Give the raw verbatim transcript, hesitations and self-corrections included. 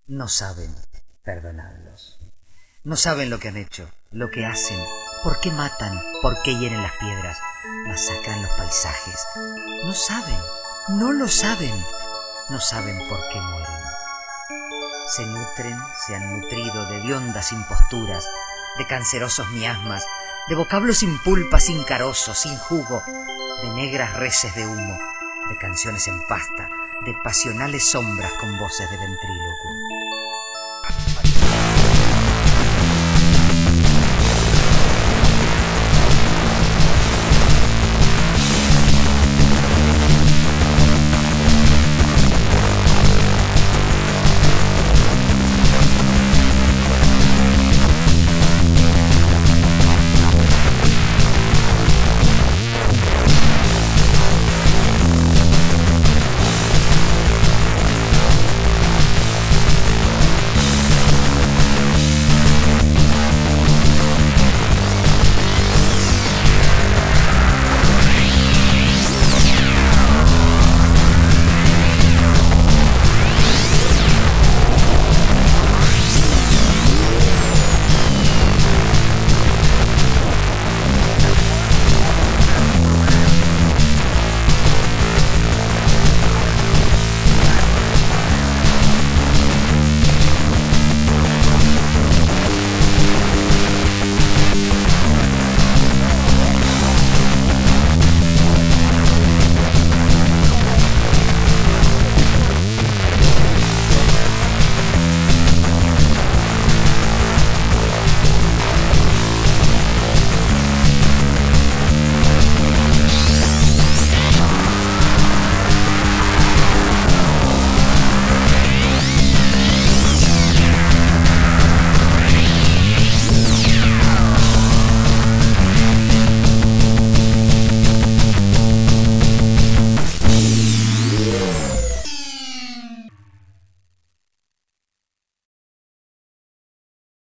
No saben perdonarlos. No saben lo que han hecho, lo que hacen, por qué matan, por qué hieren las piedras, masacran los paisajes. No saben, no lo saben, no saben por qué mueren. Se nutren, se han nutrido de hediondas imposturas, de cancerosos miasmas, de vocablos sin pulpa, sin carozo, sin jugo, de negras reses de humo, de canciones en pasta, de pasionales sombras con voces de ventrílocuo.